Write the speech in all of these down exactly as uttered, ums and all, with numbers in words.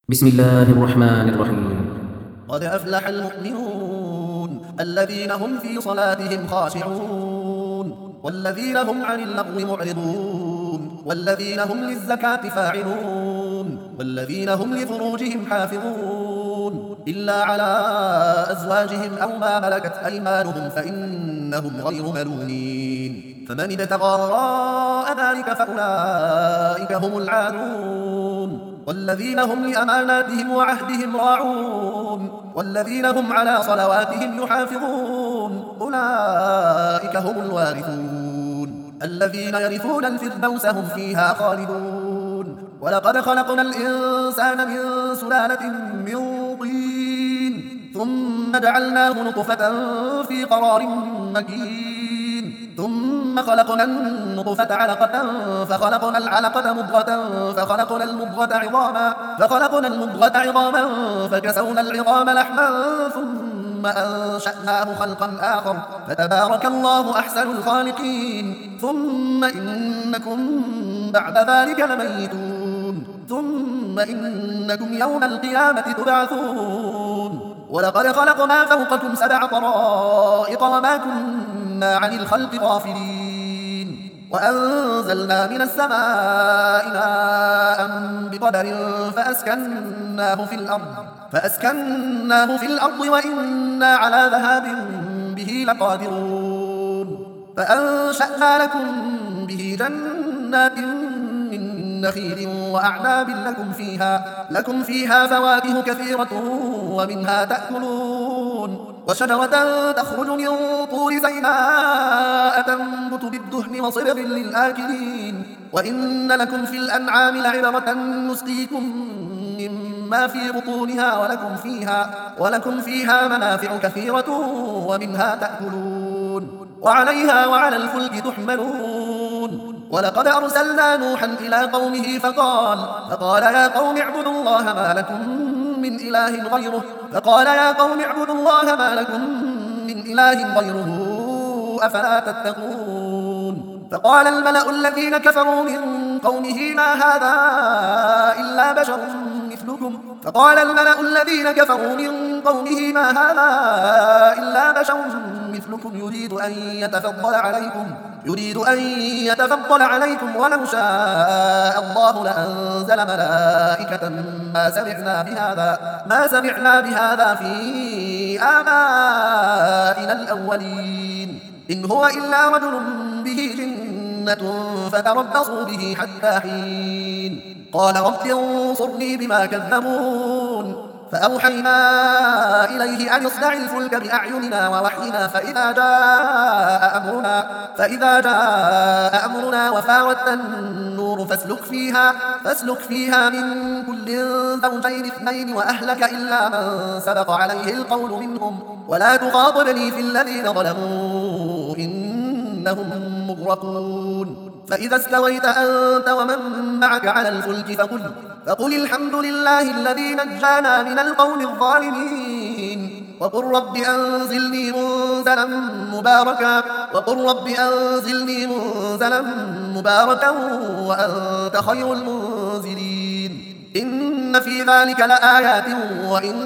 بسم الله الرحمن الرحيم. قد أفلح المؤمنون الذين هم في صلاتهم خاشعون والذين هم عن اللغو معرضون والذين هم للزكاة فاعلون والذين هم لفروجهم حافظون إلا على أزواجهم أو ما ملكت أيمانهم فإنهم غير ملومين فمن ابتغى وراء ذلك فأولئك هم العادون والذين هم لأماناتهم وعهدهم راعون والذين هم على صلواتهم يحافظون أولئك هم الوارثون الذين يرثون الفردوس هم فيها خالدون ولقد خلقنا الإنسان من سلالة من طين ثم جعلناه نطفة في قرار مكين ثم خلقنا النطفة علقة فخلقنا العلقة مضغة فخلقنا المضغة عظاما فخلقنا المضغة عظاما فكسونا العظام لحما ثم أنشأناه خلقا آخر فتبارك الله أحسن الخالقين ثم إنكم بعد ذلك لميتون ثم إنكم يوم القيامة تبعثون ولقد خلقنا فوقكم سبع طرائق وما كنا عن الخلق غافلين وأنزلنا من السماء ماء بقدر فأسكناه في الأرض فأسكناه في الأرض وإنا على ذهاب به لقادرون فأنشأنا لكم به جنات من نخيل وأعناب لكم فيها لكم فيها فواكه كثيرة ومنها تأكلون وشجرة تخرج من طور سيناء تنبت بالدهن وصبغ للآكلين وإن لكم في الأنعام لعبرة نسقيكم مما في بطونها ولكم فيها ولكم فيها منافع كثيرة ومنها تأكلون وعليها وعلى الفلك تحملون ولقد أرسلنا نوحا إلى قومه فقال فقال يا قوم اعبدوا الله ما لكم من إله غيره فقال يا قوم اعبدوا الله ما لكم من إله غيره أفلا تتقون فقال الملأ الذين كفروا من قومه ما هذا إلا بشر مثلكم فقال الملأ الذين كفروا من قومه ما هذا إلا بشر مثلكم يريد أن يتفضل عليكم يريد أن يتفضل عليكم ولو شاء الله لأنزل ملائكة ما سمعنا بهذا ما سمعنا بهذا في آبائنا الأولين إن هو إلا رجل به جنة فتربصوا به حتى حين قال رب انصرني بما كذبون فأوحينا إليه أن اصنع الفلك بأعيننا ووحينا فإذا جاء أمرنا فإذا جاء أمرنا وفاردت النور فاسلك فيها فاسلك فيها من كل زوجين اثنين وأهلك إلا من سبق عليه القول منهم ولا تخاطبني في الذين ظلموا إنهم مغرقون فإذا استويت أنت ومن معك على الفلك فقل, فقل الحمد لله الذي نجانا من القوم الظالمين وقل رب أنزلني منزلا مباركا وقل رب أنزلني منزلا مباركا وأنت خير المنزلين إن في ذلك لآيات وإن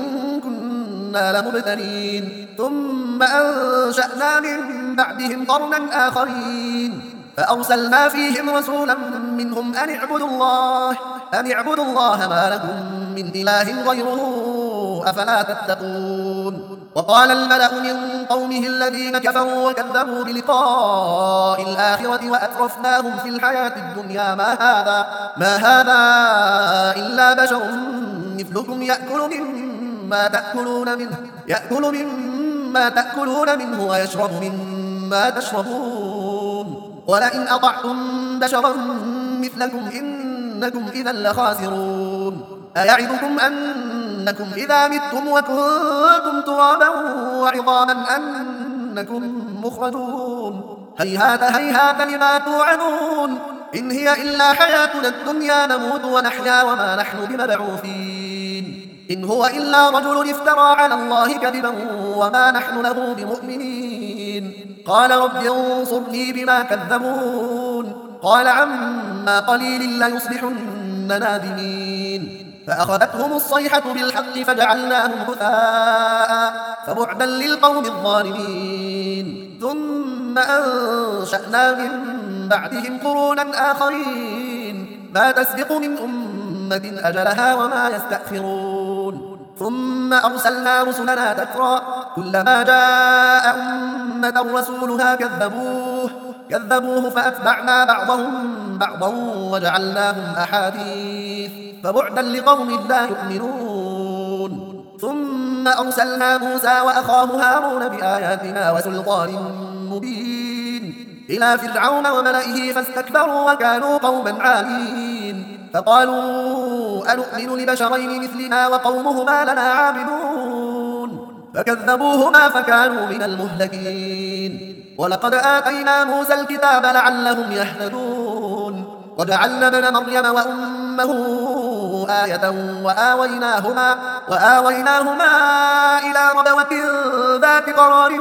كنا لمبتلين ثم أنشأنا من بعدهم قرنا آخرين فأرسلنا فيهم رسولا منهم أن اعبدوا الله أن اعبدوا الله ما لكم من إله غيره أفلا تتقون وقال الملأ من قومه الذين كفروا وكذبوا بلقاء الآخرة وأترفناهم في الحياة الدنيا ما هذا ما هذا إلا بشر مثلكم يأكل مما تأكلون منه يأكل مما تأكلون منه ويشرب مما تشربون ولئن أطعتم بشرا مثلكم إنكم إذا لخاسرون أيعدكم أنكم إذا متم وكنتم ترابا وعظاما أنكم مخرجون هيهات هيهات لما توعدون إن هي إلا حياتنا الدنيا نموت ونحيا وما نحن بمبعوثين إن هو إلا رجل افترى على الله كذبا وما نحن له بمؤمنين قال رب انصرني بما كذبون قال عما قليل ليصبحن نادمين فأخذتهم الصيحة بالحق فجعلناهم غثاء فبعدا للقوم الظالمين. ثم أنشأنا من بعدهم قرونا آخرين ما تسبق من أمة أجلها وما يستأخرون. ثم أرسلنا رسلنا تترى كلما جاء أمة رسولها كذبوه كذبوه فأتبعنا بعضهم بعضا وجعلناهم أحاديث فبعدا لقوم لا يؤمنون. ثم أرسلنا موسى وأخاه هارون بآياتنا وسلطان مبين إلى فرعون وملئه فاستكبروا وكانوا قوما عالين فقالوا أنؤمن لبشرين مثلنا وقومهما لنا عابدون فكذبوهما فكانوا من المهلكين. ولقد آتينا موسى الكتاب لعلهم يهتدون وجعلنا ابن مريم وأمه آية وآويناهما, وآويناهما إلى ربوة ذات قرار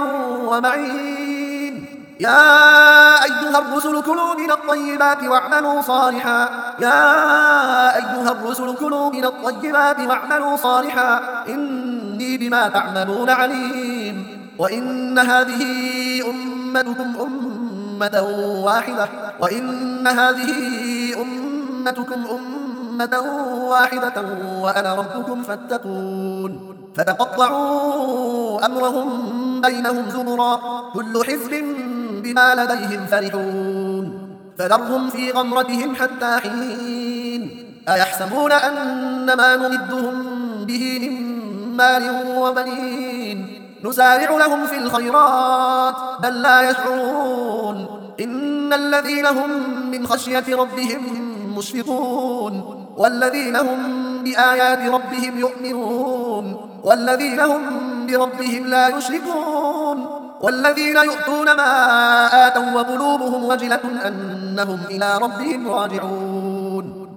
ومعين. يا أيها الرسل كلوا من الطيبات واعملوا صالحا يا أيها الرسل كلوا من الطيبات واعملوا صالحا إني بما تعملون عليم. وإن هذه أمتكم أمة واحدة وإن هذه أمتكم أمة واحدة وأنا ربكم فاتقون. فتقطعوا أمرهم بينهم زبرا كل حزب بما لديهم فرحون فذرهم في غمرتهم حتى حين. أيحسبون أن ما نمدهم به من مال وبنين نسارع لهم في الخيرات بل لا يشعرون. إن الذين هم من خشية ربهم مشفقون والذين هم بآيات ربهم يؤمنون والذين هم بربهم لا يشركون والذين يؤتون ما آتوا وقلوبهم وجلة أنهم إلى ربهم راجعون.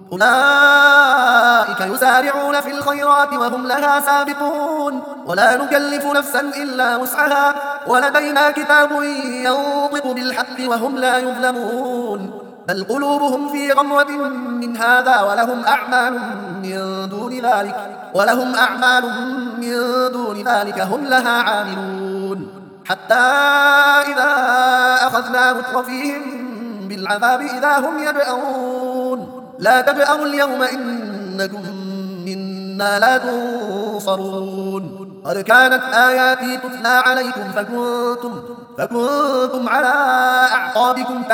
أولئك يسارعون في الخيرات وهم لها سابقون ولا نكلف نفسا إلا وسعها ولدينا كتاب ينطق بالحق وهم لا يظلمون. بل قلوبهم في غمرة من هذا ولهم أعمال من دون ذلك ولهم أعمال من دون ذلك هم لها عاملون. حتى إذا أخذنا مترفيهم بالعذاب إذا هم يجأرون لا تجأروا اليوم إنكم منا لا تنصرون. قد كانت آياتي تتلى عليكم فكنتم, فكنتم على أعقابكم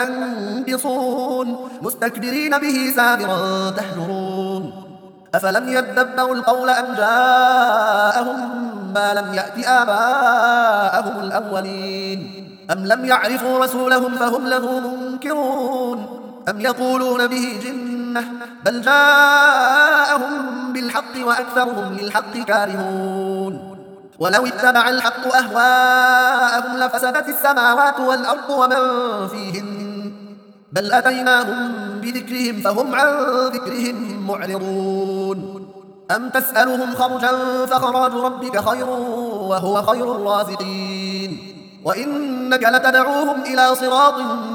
تنكصون مستكبرين به سامرا تهجرون. أفلم يدبروا القول أم جاءهم ما لم يأت آباءهم الأولين أم لم يعرفوا رسولهم فهم له منكرون أم يقولون به جنة بل جاءهم بالحق وأكثرهم للحق كارهون. ولو اتبع الحق أهواءهم لفسدت السماوات والأرض ومن فيهن بل أتيناهم بذكرهم فهم عن ذكرهم معرضون. أم تسألهم خرجا فخراج ربك خير وهو خير الرازقين وإنك لتدعوهم إلى صراط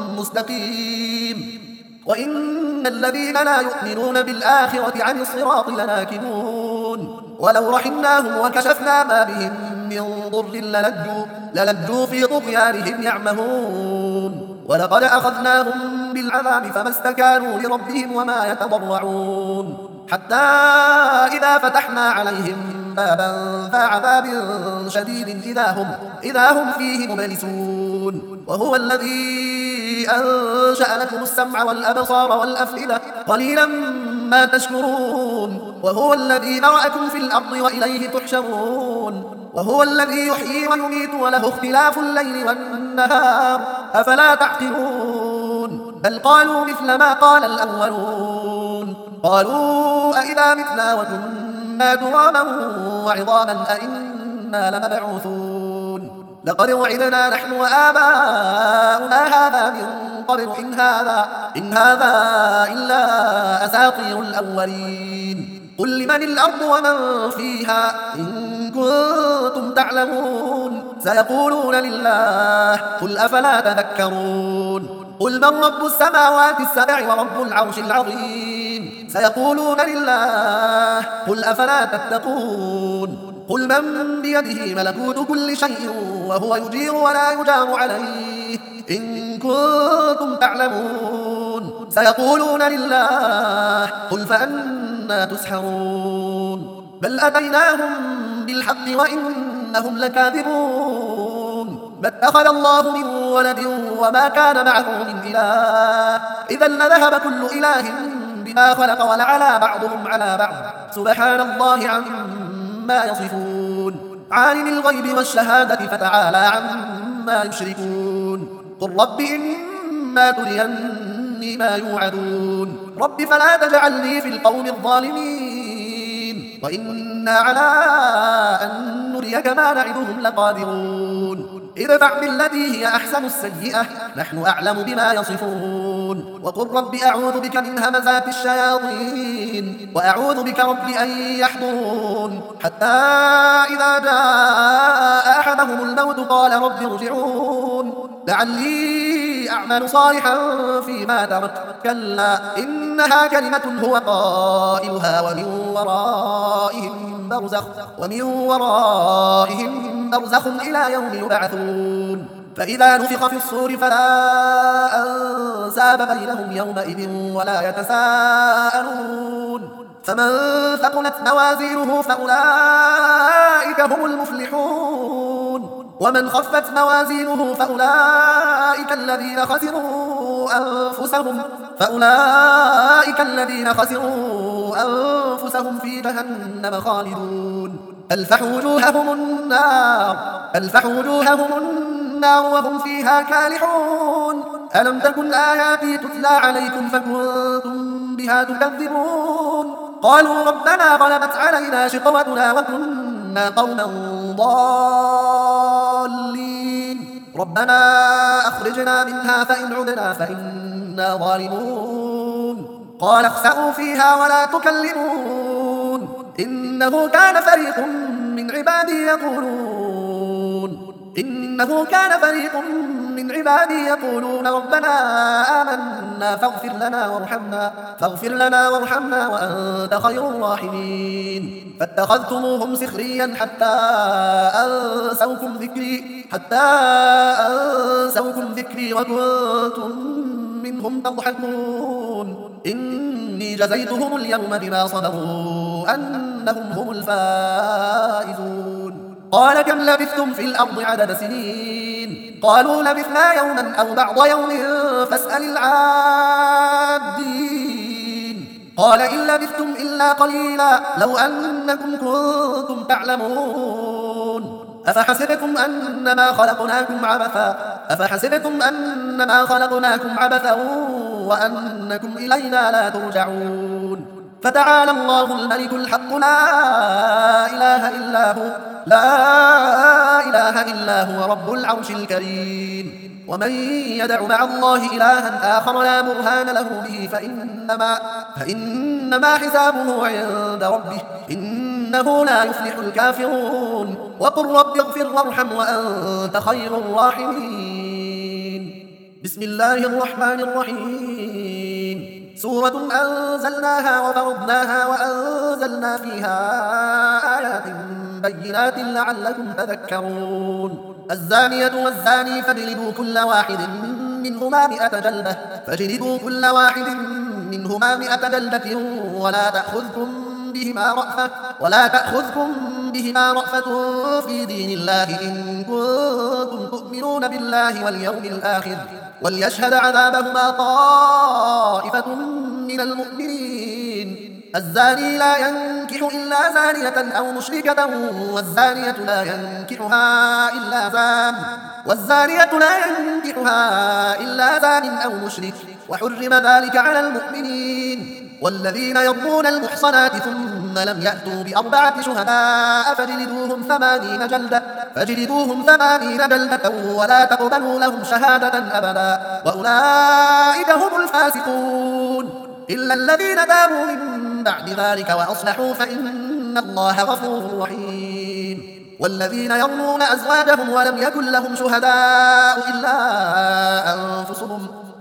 مستقيم. وإن الذين لا يؤمنون بالآخرة عن الصراط لناكبون ولو رحمناهم وكشفنا ما بهم من ضر للجوا, للجوا في طغيانهم يعمهون. ولقد أخذناهم بالعذاب فما استكانوا لربهم وما يتضرعون حتى إذا فتحنا عليهم بابا ذا عذاب شديد إذا هم, إذا هم فيه مبلسون. وهو الذي أنشأ لكم السمع والأبصار والأفئدة قليلا ما تشكرون. وهو الذي ذرأكم في الأرض وإليه تحشرون. وهو الذي يحيي ويميت وله اختلاف الليل والنهار أفلا تعقلون. بل قالوا مثل ما قال الأولون قالوا أئذا متنا وكنا ترابا وعظاما أئنا لمبعوثون لقد وعدنا نحن وآباؤنا هذا من قبل إن هذا, إن هذا إلا أساطير الأولين. قل لمن الأرض ومن فيها إن كنتم تعلمون سيقولون لله قل أفلا تذكرون. قل من رب السماوات السبع ورب العرش العظيم سيقولون لله قل أفلا تتقون قل من بيده ملكوت كل شيء وهو يجير ولا يجار عليه إن كنتم تعلمون سيقولون لله قل فأنى تسحرون بل أتيناهم بالحق وإنهم لكاذبون ما اتخذ الله من ولد وما كان معه من إله إذا لذهب كل إله بما خلق ولعلى بعضهم على بعض سبحان الله عما يصفون عالم الغيب والشهادة فتعالى عما يشركون قل رب إما تريني ما يوعدون رب فلا تجعلني في القوم الظالمين وإنا على أن نريك ما نعدهم لقادرون ادفع بالتي هي أحسن السيئة نحن أعلم بما يصفون وقل رب أعوذ بك من همزات الشياطين وأعوذ بك رب أن يحضرون حتى إذا جاء أحدهم الموت قال رب ارجعون لعلي أعمل صالحا فيما ترك كلا إنها كلمة هو قائلها ومن ورائهم برزخ ومن ورائهم برزخ إلى يوم يبعثون فإذا نفخ في الصور فلا أنساب بينهم يومئذ ولا يتساءلون فمن ثقلت موازينه فأولئك هم المفلحون ومن خفت موازينه فأولئك الذين خسروا أنفسهم فأولئك الذين خسروا أنفسهم في جهنم خالدون ألفح وجوههم النار ألفح وجوههم النار وهم فيها كالحون ألم تكن آياتي تتلى عليكم فكنتم بها تكذبون قالوا ربنا غلبت علينا شقوتنا وكنا قوما ضالين ربنا أخرجنا منها فإن عدنا فإنا ظالمون قال اخسئوا فيها ولا تكلمون إنه كان فريق من عبادي يقولون إنه كان فريق من عبادي يقولون ربنا آمنا فاغفر لنا وارحمنا فاغفر لنا وارحمنا وأنت خير الراحمين فاتخذتموهم سخريا حتى أنسوكم ذكري حتى أنسوكم ذكري وكنتم منهم تضحكون إني جزيتهم اليوم بما صبروا أنهم هم الفائزون قال كم لبثتم في الأرض عدد سنين قالوا لبثنا يوما أو بعض يوم فاسأل العادين قال إن لبثتم إلا قليلا لو أنكم كنتم تعلمون أفحسبتم أنما خلقناكم عبثا أفحسبتم أنما خلقناكم عبثا وأنكم إلينا لا ترجعون فتعالى الله الملك الحق لا إله إلا هو لا إله إلا هو رب العرش الكريم ومن يدع مع الله إلها آخر لا برهان له به فإنما, فإنما حسابه عند ربه إنه لا يفلح الكافرون وقل رب اغفر وارحم وأنت خير الراحمين بسم الله الرحمن الرحيم سورة أنزلناها وفرضناها وأنزلنا فيها آيات بينات لعلكم تذكرون الزانية والزاني فاجلدوا كل واحد منهما مئة جلدة فاجلدوا كل واحد منهما مئة جلدة ولا تأخذكم بهما رأفة ولا تأخذكم بهما رأفة في دين الله إن كنتم تؤمنون بالله واليوم الآخر وليشهد عذابهما طائفة من المؤمنين الزاني لا ينكح إلا زانية أو مشركة والزانية لا ينكحها إلا زان والزانية لا ينكحها إلا زان أو مشرك وحرم ذلك على المؤمنين والذين يرمون المحصنات ثم لم يأتوا بأربعة شهداء فجلدوهم ثمانين جلدة فجلدوهم ثمانين جلدة ولا تقبلوا لهم شهادة أبدا وأولئك هم الفاسقون إلا الذين تابوا من بعد ذلك وأصلحوا فإن الله غفور رحيم والذين يرمون أزواجهم ولم يكن لهم شهداء إلا أنفسهم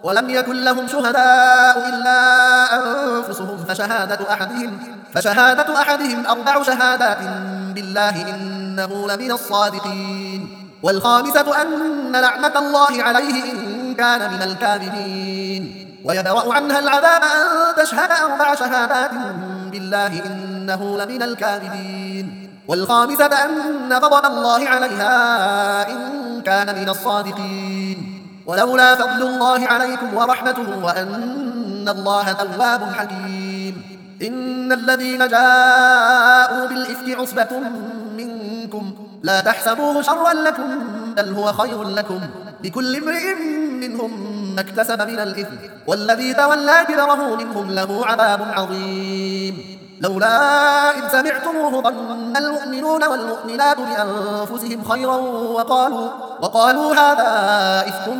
ولم يكن لهم شهداء إلا أنفسهم فشهادة أحدهم, فشهادة أحدهم أربع شهادات بالله إنه لمن الصادقين. والخامسة أن لعنة الله عليه إن كان من الكاذبين. ويدرأ عنها العذاب أن تشهد أربع شهادات بالله إنه لمن الكاذبين. والخامسة أن غضب الله عليها إن كان من الصادقين. ولولا فضل الله عليكم ورحمته وأن الله تواب حكيم. إن الذين جاءوا بالإفك عصبة منكم لا تحسبوه شرا لكم بل هو خير لكم لكل امرئ منهم ما اكتسب من الإثم والذي تولى كبره منهم له عذاب عظيم. لولا إذ سمعتموه ظن المؤمنون والمؤمنات بأنفسهم خيرا وقالوا, وقالوا هذا إفك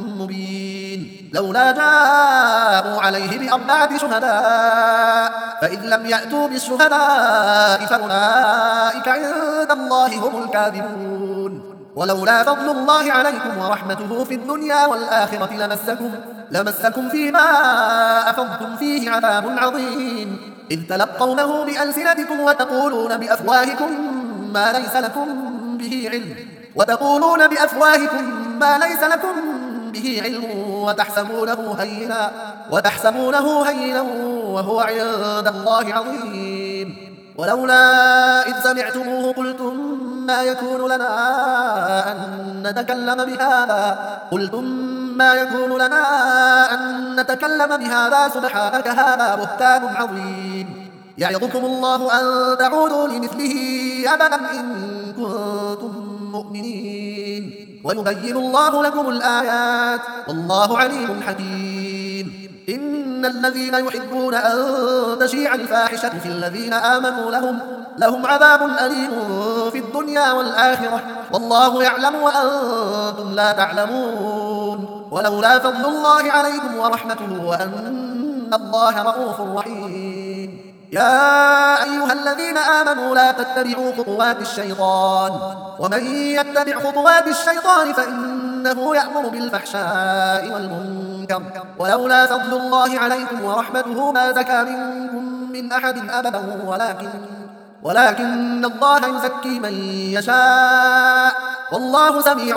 مبين. لولا جاءوا عليه بأربعة شهداء فإذ لم يأتوا بالشهداء فأولئك عند الله هم الكاذبون. ولولا فضل الله عليكم ورحمته في الدنيا والآخرة لمسكم, لمسكم فيما أفضتم فيه عذاب عظيم إذ تلقونه بألسنتكم وتقولون بأفواهكم ما ليس لكم به علم وتقولون بأفواهكم ما ليس لكم به علم وتحسبونه هينا وتحسبونه هينا وهو عند الله عظيم. ولولا إذ سمعتموه قلتم ما يكون لنا أن نتكلم بهذا قلتم ما يكون لنا أن نتكلم بهذا سبحانك هذا بهتان عظيم. يعظكم الله أن تعودوا لمثله أبدا إن كنتم مؤمنين ويبين الله لكم الآيات والله عليم حكيم. إن الذين يحبون أن تشيع الفاحشة في الذين آمنوا لهم, لهم عذاب أليم في الدنيا والآخرة والله يعلم وأنتم لا تعلمون. ولولا فضل الله عليكم ورحمته وأن الله رؤوف رحيم. يا أيها الذين آمنوا لا تتبعوا خطوات الشيطان ومن يتبع خطوات الشيطان فإنه يأمر بالفحشاء والمنكر ولولا فضل الله عليكم ورحمته ما زكى منكم من أحد أبدا ولكن, ولكن الله يزكي من يشاء والله سميع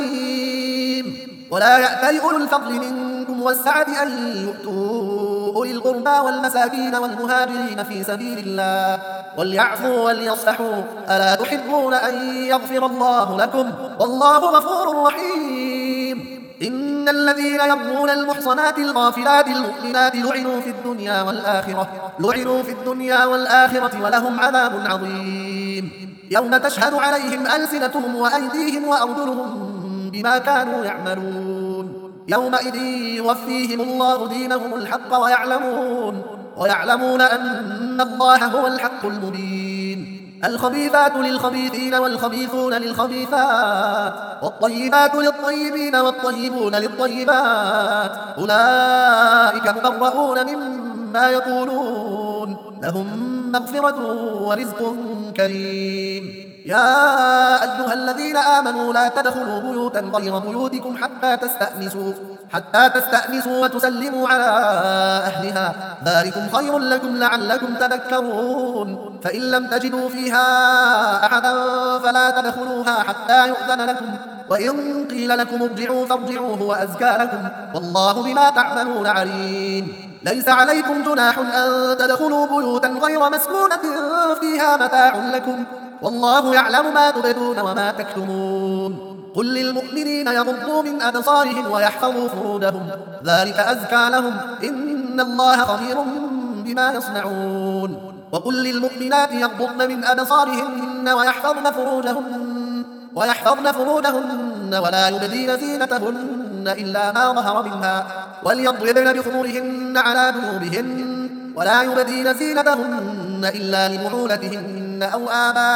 عليم. ولا يأتل أولو الفضل منكم والسعة أن يؤتوا أولي القربى والمساكين والمهاجرين في سبيل الله وليعفوا وليصفحوا ألا تحبون أن يغفر الله لكم والله غفور رحيم. إن الذين يرمون المحصنات الغافلات المؤمنات لعنوا في الدنيا والآخرة لعنوا في الدنيا والآخرة ولهم عذاب عظيم يوم تشهد عليهم ألسنتهم وأيديهم وأرجلهم بما كانوا يعملون يومئذ يوفيهم الله دينهم الحق ويعلمون, ويعلمون أن الله هو الحق المبين. الخبيثات للخبيثين والخبيثون للخبيثات والطيبات للطيبين والطيبون للطيبات أولئك مبرؤون مما يقولون لهم مغفرة ورزق كريم. يا أيها الذين آمنوا لا تدخلوا بيوتا غير بيوتكم حتى تستأنسوا, حتى تستأنسوا وتسلموا على أهلها ذلكم خير لكم لعلكم تذكرون. فإن لم تجدوا فيها أحدا فلا تدخلوها حتى يؤذن لكم وإن قيل لكم ارجعوا فارجعوا هو أزكى لكم والله بما تعملون عليم. ليس عليكم جناح أن تدخلوا بيوتا غير مسكونة فيها متاع لكم والله يعلم ما تبدون وما تكتمون. قل للمؤمنين يغضوا من أبصارهم ويحفظوا فروجهم ذلك أزكى لهم إن الله خبير بما يصنعون. وقل للمؤمنات يغضضن من أبصارهن ويحفظن فروجهن, ويحفظن فروجهن ولا يبدين زينتهن إلا ما ظهر منها وليضربن بخمرهن على جنوبهن ولا يبدين زينتهن إلا لبعولتهن أو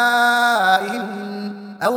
آبائهن أو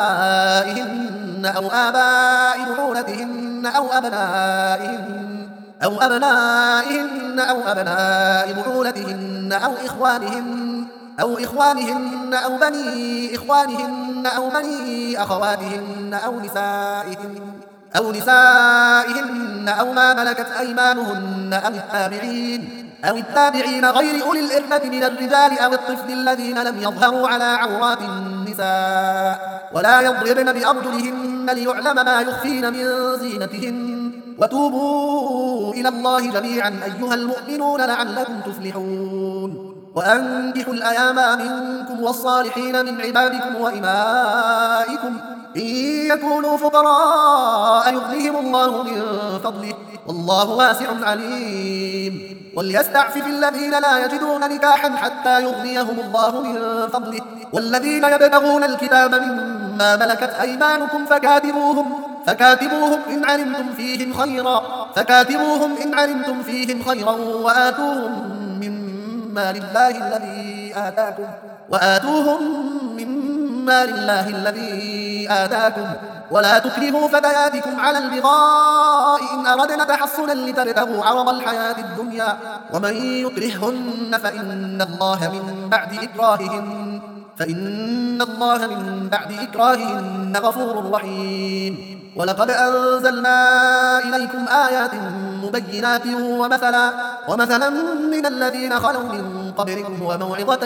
آبائهن أو آباء بعولتهن أو أبنائهن أو أبنائهن أو أبناء بعولتهن أو إخوانهن أو إخوانهن أو بني إخوانهن أو بني أخواتهن أو نسائهن أو نسائهن أو ما ملكت أيمانهن أو التابعين أو التابعين غير أولي الإربة من الرجال أو الطفل الذين لم يظهروا على عورات النساء ولا يضربن بأرجلهن ليعلم ما يخفين من زينتهن وتوبوا إلى الله جميعا أيها المؤمنون لعلكم تفلحون وأنكحوا الأيام منكم والصالحين من عبادكم وإمائكم إن يكونوا فقراء يغنيهم الله من فضله والله واسع عليم وليستعفف الذين لا يجدون نكاحا حتى يغنيهم الله من فضله والذين يبتغون الكتاب مما ملكت أيمانكم فكاتبوهم فكاتبوهم إن علمتم فيهم خيرا فكاتبوهم إن علمتم فيهم خيرا وآتوهم مما لله الذي آتاكم وآتوهم مما لله الذي آتاكم ولا تكرهوا فتياتكم على البغاء إن أردنا تحصنا لتبتغوا عرض الحياة الدنيا ومن يكرههن فإن الله من بعد إكراههن فإن الله من بعد إكراههن غفور رحيم ولقد أنزلنا إليكم آيات مبينات ومثلا ومثلا من الذين خلوا من قبلكم وموعظة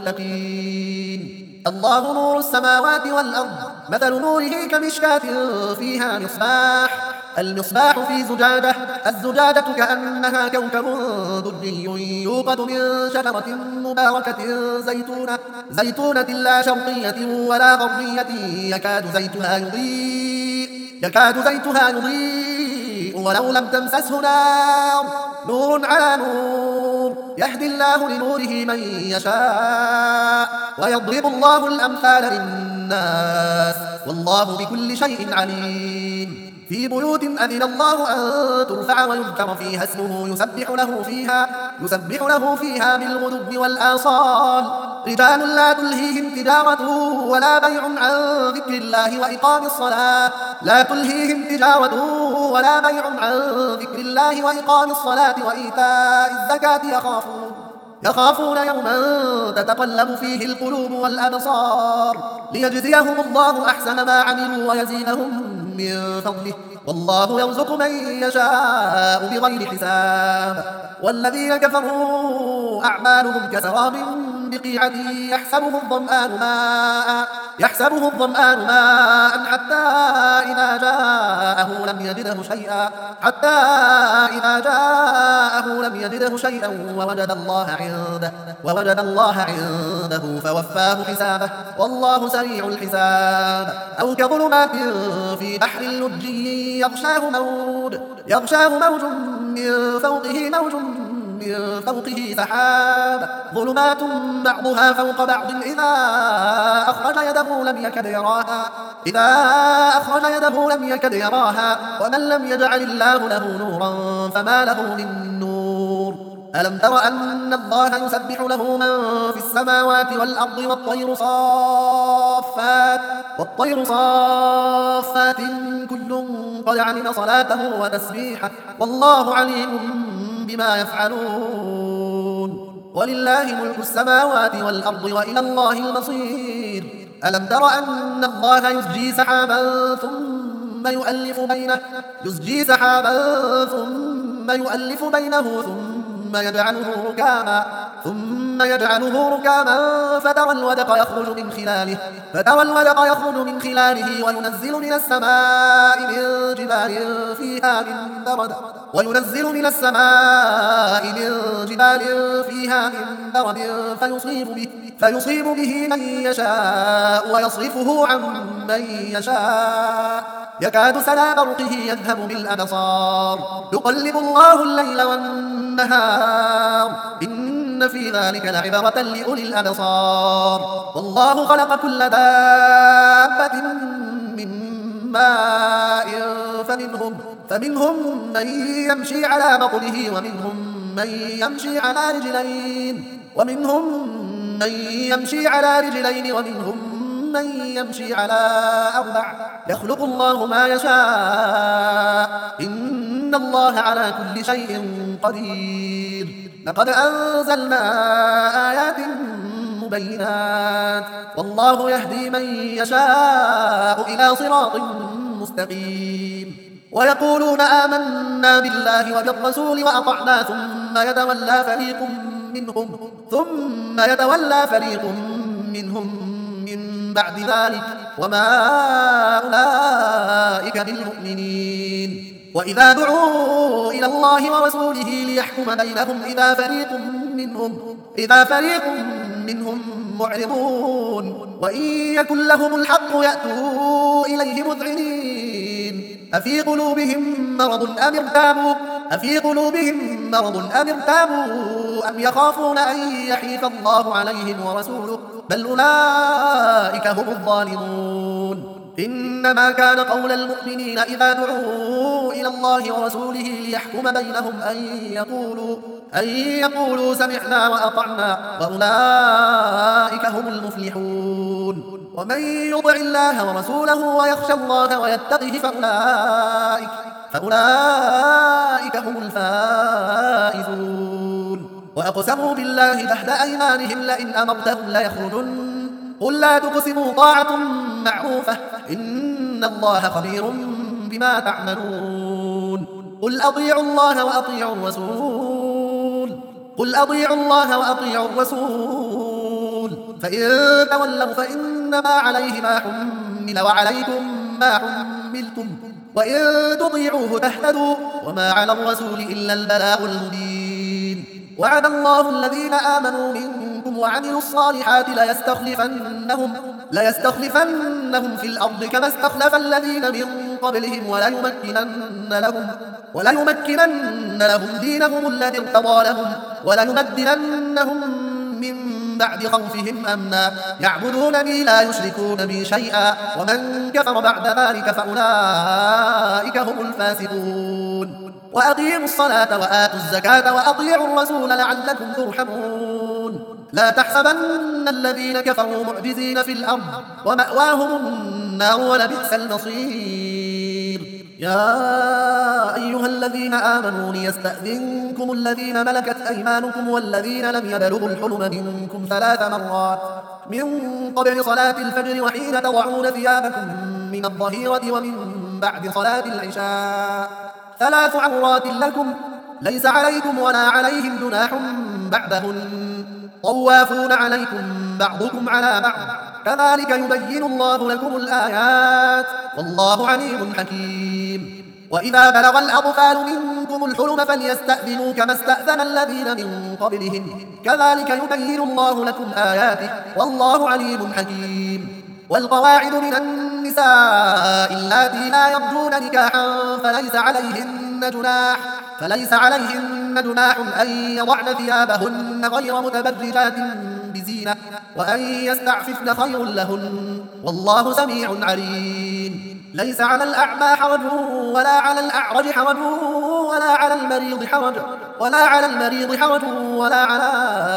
للمتقين الله نور السماوات والأرض مثل نوره كمشكاة فيها مصباح المصباح في زجاجة الزجاجة كأنها كوكب دري يوقد من شجرة مباركة زيتونة زيتونة لا شرقية ولا غربية يكاد زيتها يضيء يكاد زيتها يضيء ولو لم تمسسه نار نور على نور يهدي الله لنوره من يشاء ويضرب الله الأمثال للناس والله بكل شيء عليم في بيوت أذن الله أن ترفع ويذكر فيها اسمه يسبح له فيها يسبح له فيها بالغدو والآصال رجال لا تلهيهم تجارة ولا بيع عن ذكر الله وإقام الصلاة لا تلهيهم تجارة ولا بيع عن ذكر الله وإقام الصلاة وإيتاء الزكاة يخافون يخافون يوما تتقلب فيه القلوب والأبصار ليجزيهم الله أحسن ما عملوا ويزيدهم من فضله والله يرزق من يشاء بغير حساب والذين كفروا أعمالهم كسراب بقيعة يحسبه الظمآن ماء يحسبه الظمآن ماء حتى إذا جاءه لم يجده شيئا حتى إذا جاءه لم يجده شيئا ووجد الله عنده ووجد الله عنده فوفاه حسابه والله سريع الحساب أو كظلمات في بحر لجي يغشاه موج يغشاه موج من فوقه موج من فوقه سحاب ظلمات بعضها فوق بعض إذا أخرج يده لم يكد يراها إذا أخرج يده لم يكد يراها ومن لم يجعل الله له نورا فما له من نور ألم تر أن الله يسبح له من في السماوات والأرض والطير صافات والطير صافات كل قد علم صلاته وتسبيحه والله عليم بما يفعلون ولله ملك السماوات والأرض وإلى الله المصير ألم تر أن الله يسجي سحابا ثم يؤلف بينه يسجي سحابا ثم يؤلف بينه ثم يجعله ركاما ثم يجعله ركاما فترى الودق يخرج من خلاله فترى الودق يخرج من خلاله وينزل من السماء من جبال فيها من برد وينزل من السماء من جبال فيها من برد فيصيب به فيصيب به من يشاء ويصرفه عن من يشاء يكاد سنا برقه يذهب بالأبصار يقلب الله الليل والنهار إن في ذلك لعبرة لأولي الأبصار والله خلق كل دابة من ماء فمنهم فمنهم من يمشي على بطنه ومنهم من يمشي على رجلين ومنهم من يمشي على رجلين ومنهم من يمشي على أربع يخلق الله ما يشاء إن الله على كل شيء قدير لقد أنزلنا آيات مبينات والله يهدي من يشاء إلى صراط مستقيم ويقولون آمنا بالله وبالرسول وأطعنا ثم يتولى فريق منهم ثم يتولى فريق منهم من بعد ذلك وما أولئك بالمؤمنين. وإذا دعوا إلى الله ورسوله ليحكم بينهم إذا فريق منهم إذا فريق منهم معرضون وإن يكن لهم الحق يأتوا إليه مذعنين أفي قلوبهم مرض أم ارتابوا أفي قلوبهم مرض أم ارتابوا أم يخافون أن يحيف الله عليهم ورسوله بل أولئك هم الظالمون. إنما كان قول المؤمنين إذا دعوا إلى الله ورسوله ليحكم بينهم أن يقولوا أن يقولوا سمعنا وأطعنا وأولئك هم المفلحون. ومن يطع الله ورسوله ويخشى الله ويتقه فأولئك فأولئك هم الفائزون. وأقسموا بالله جهد أيمانهم لئن أمرتهم ليخرجن قل لا تقسموا طاعة معروفة إن الله خبير بما تعملون. قل أطيعوا الله وأطيعوا الرسول قل أطيعوا الله وأطيعوا الرسول فإن تولوا فإنما عليه ما حمل وعليكم ما حملتم وإن تطيعوه تهتدوا وما على الرسول إلا البلاغ المبين. وعد الله الذين آمنوا منكم وعملوا الصالحات ليستخلفنهم, ليستخلفنهم في الأرض كما استخلف الذين من قبلهم وليمكنن لهم, وليمكنن لهم دينهم الذي ارتضى لهم وليبدلنهم من بعد خوفهم أمنا يعبدونني لا يشركون بي شيئا ومن كفر بعد ذلك فأولئك هم الفاسقون. وأقيموا الصلاة وآتوا الزكاة وأطيعوا الرسول لعلكم ترحمون. لا تحسبن الذين كفروا معجزين في الأرض ومأواهم النار ولبئس المصير. يا أيها الذين آمنوا ليستأذنكم الذين ملكت أيمانكم والذين لم يبلغوا الحلم منكم ثلاث مرات من قبل صلاة الفجر وحين تضعون ثيابكم من الظهيرة ومن بعد صلاة العشاء ثلاث عورات لكم ليس عليكم ولا عليهم جناح بعدهن طوافون عليكم بعضكم على بعض كذلك يبين الله لكم الآيات والله عليم حكيم. وإذا بلغ الأطفال منكم الحلم فليستأذنوا كما استأذن الذين من قبلهم كذلك يبين الله لكم آياته والله عليم حكيم. والقواعد من النساء اللاتي لا يرجون نكاحا فليس عليهن جناح فليس عليهن جناح أن يضعن ثيابهن غير متبرجات بزينة وأن يستعففن خير لهن والله سميع عليم. ليس على الأعمى حرج ولا على الأعرج حرج ولا على المريض حرج ولا على المريض حرج ولا على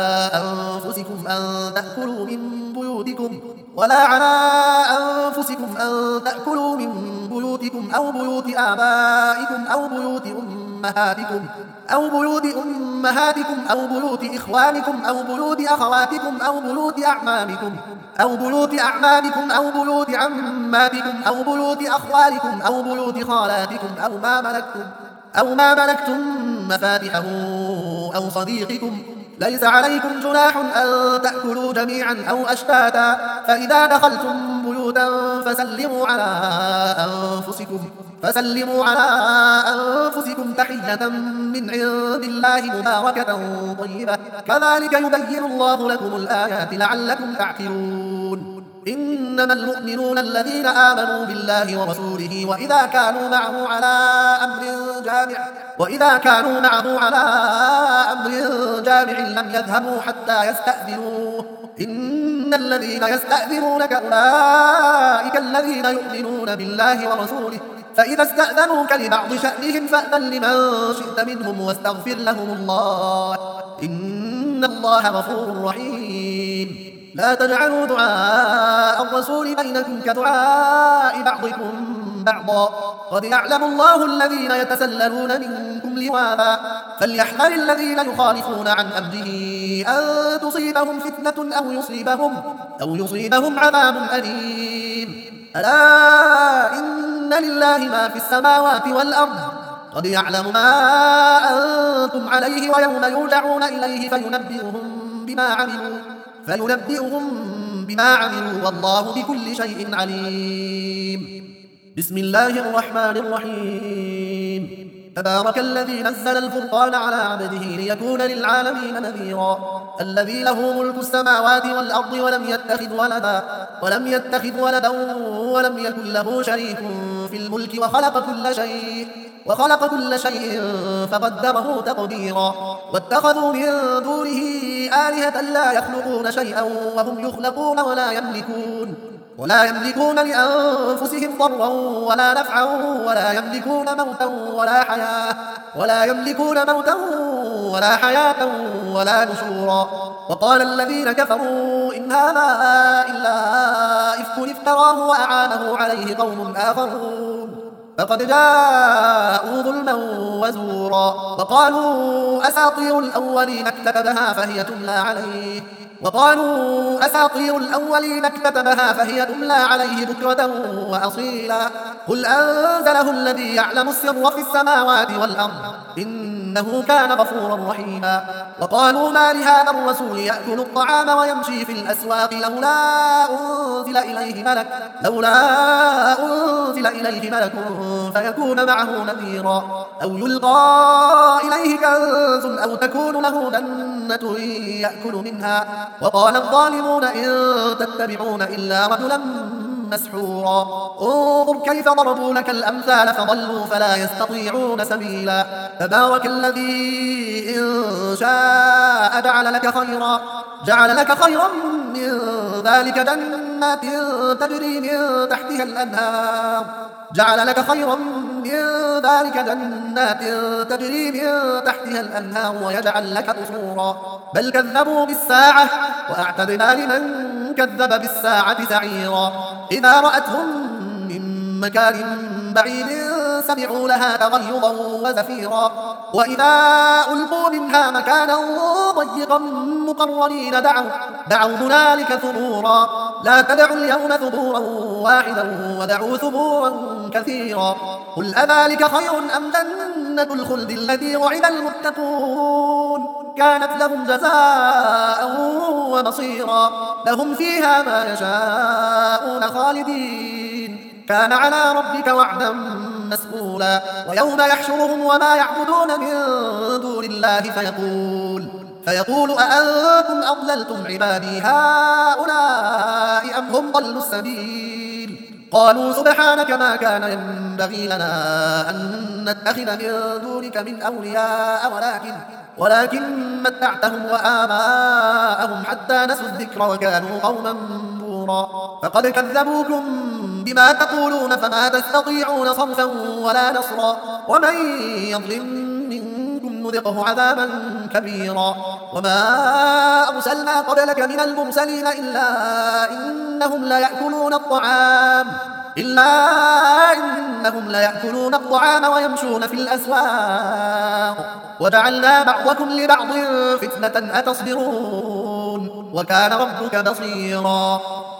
أنفسكم أن تأكلوا من بيوتكم ولا على أنفسكم أن تأكلوا من بيوتكم أو بيوت آبائكم أو بيوت أمهاتكم أو بيوت أمهاتكم أو بيوت إخوانكم أو بيوت أخواتكم أو بيوت أعمامكم أو بيوت أعمامكم أو بيوت عماتكم أو بيوت أخوالكم أو بيوت خالاتكم أو ما ملكتم أو ما ملكتم مفاتحه أو صديقكم ليس عليكم جناح أن تأكلوا جميعا أو أشتاتا فإذا دخلتم بيوتا فسلموا على أنفسكم فسلموا على أنفسكم تحية من عند الله مباركة طيبة كذلك يبين الله لكم الآيات لعلكم تعقلون. إنما المؤمنون الذين آمنوا بالله ورسوله وإذا كانوا معه على أمر جامع وإذا كانوا معه على أمر جامع لم يذهبوا حتى يستأذنوه إن الذين يستأذنونك أولئك الذين يؤمنون بالله ورسوله فإذا استأذنوك لبعض شأنهم فأذن لمن شئت منهم واستغفر لهم الله إن الله غفور رحيم. لا تجعلوا دعاء الرسول بينكم كدعاء بعضكم بعضا قد يعلم الله الذين يتسللون منكم لواذا فليحذر الذين يخالفون عن أمره أن تصيبهم فتنة أو يصيبهم, أو يصيبهم عذاب أليم. ألا إن لله ما في السماوات والأرض قد يعلم ما أنتم عليه ويوم يرجعون إليه فينبئهم بما عملوا فينبئهم بما عملوا والله بكل شيء عليم. بسم الله الرحمن الرحيم. تبارك الذي نزل الفرقان على عبده ليكون للعالمين نذيرا. الذي له ملك السماوات والأرض ولم يتخذ ولدا ولم يتخذ ولدا ولم يكن له شريك في الملك وخلق كل شيء وخلق كل شيء فقدره تقديرا. واتخذوا من دونه آلهة لا يخلقون شيئا وهم يخلقون ولا يملكون ولا يملكون لأنفسهم ضرا ولا نفعا ولا يملكون موتا ولا حياة ولا يملكون موتا ولا حياة ولا نشورا. وقال الذين كفروا إن هذا إلا إفك افتراه وأعانه عليه قوم آخرون فقد جاءوا ظلما وزورا. وقالوا أساطير الأولين اكتتبها فهي تملى عليه وقالوا أساطير الأولين اكتتبها فهي تملى عليه بكرة وأصيلا. قل أنزله الذي يعلم السر في السماوات والأرض إنه كان غفورا رحيما. وقالوا ما لهذا الرسول يأكل الطعام ويمشي في الأسواق لولا أنزل إليه ملك لولا أنزل إليه ملك فيكون معه نذيرا أو يلقى إليه كنز أو تكون له جنة يأكل منها. وقال الظالمون إن تتبعون إلا رجلا مسحورا. انظر كيف ضربوا لك الأمثال فضلوا فلا يستطيعون سبيلا. تبارك الذي إن شاء جعل لك خيرا جعل لك خيرا من ذلك جنات تجري من تحتها الأنهار جعل لك خيرا من ذلك جنات تجري من تحتها الأنهار ويجعل لك قصورا. بل كذبوا بالساعة وأعتدنا لمن كذب بالساعة سعيرا. إذا رأتهم من مكان بعيد سمعوا لها تغيظا وزفيرا. وإذا ألقوا منها مكانا ضيقا مقرنين دعوا دعوا هنالك ثبورا. لا تدعوا اليوم ثبورا واحدا ودعوا ثبورا كثيرا. قل أذلك خير أم جنة الخلد الذي وعد المتقون كانت لهم جزاء ومصيرا. لهم فيها ما يشاءون خالدين كان على ربك وعدا مسئولا. ويوم يحشرهم وما يعبدون من دون الله فيقول فيقول أأنتم أضللتم عبادي هؤلاء أم هم ضلوا السبيل. قالوا سبحانك ما كان ينبغي لنا أن نتخذ من دونك من أولياء ولكن ولكن متعتهم وآباءهم حتى نسوا الذكر وكانوا قوما بورا. فقد كذبوكم بما تقولون فما تستطيعون صرفا ولا نصرا. ومن يظلم منكم نذقه عذابا كبيرا. وما أرسلنا قبلك من المرسلين إلا إنهم ليأكلون الطعام إلا إنهم ليأكلون الطعام ويمشون في الأسواق وجعلنا بعضكم لبعض فتنة أتصبرون وكان ربك بصيرا.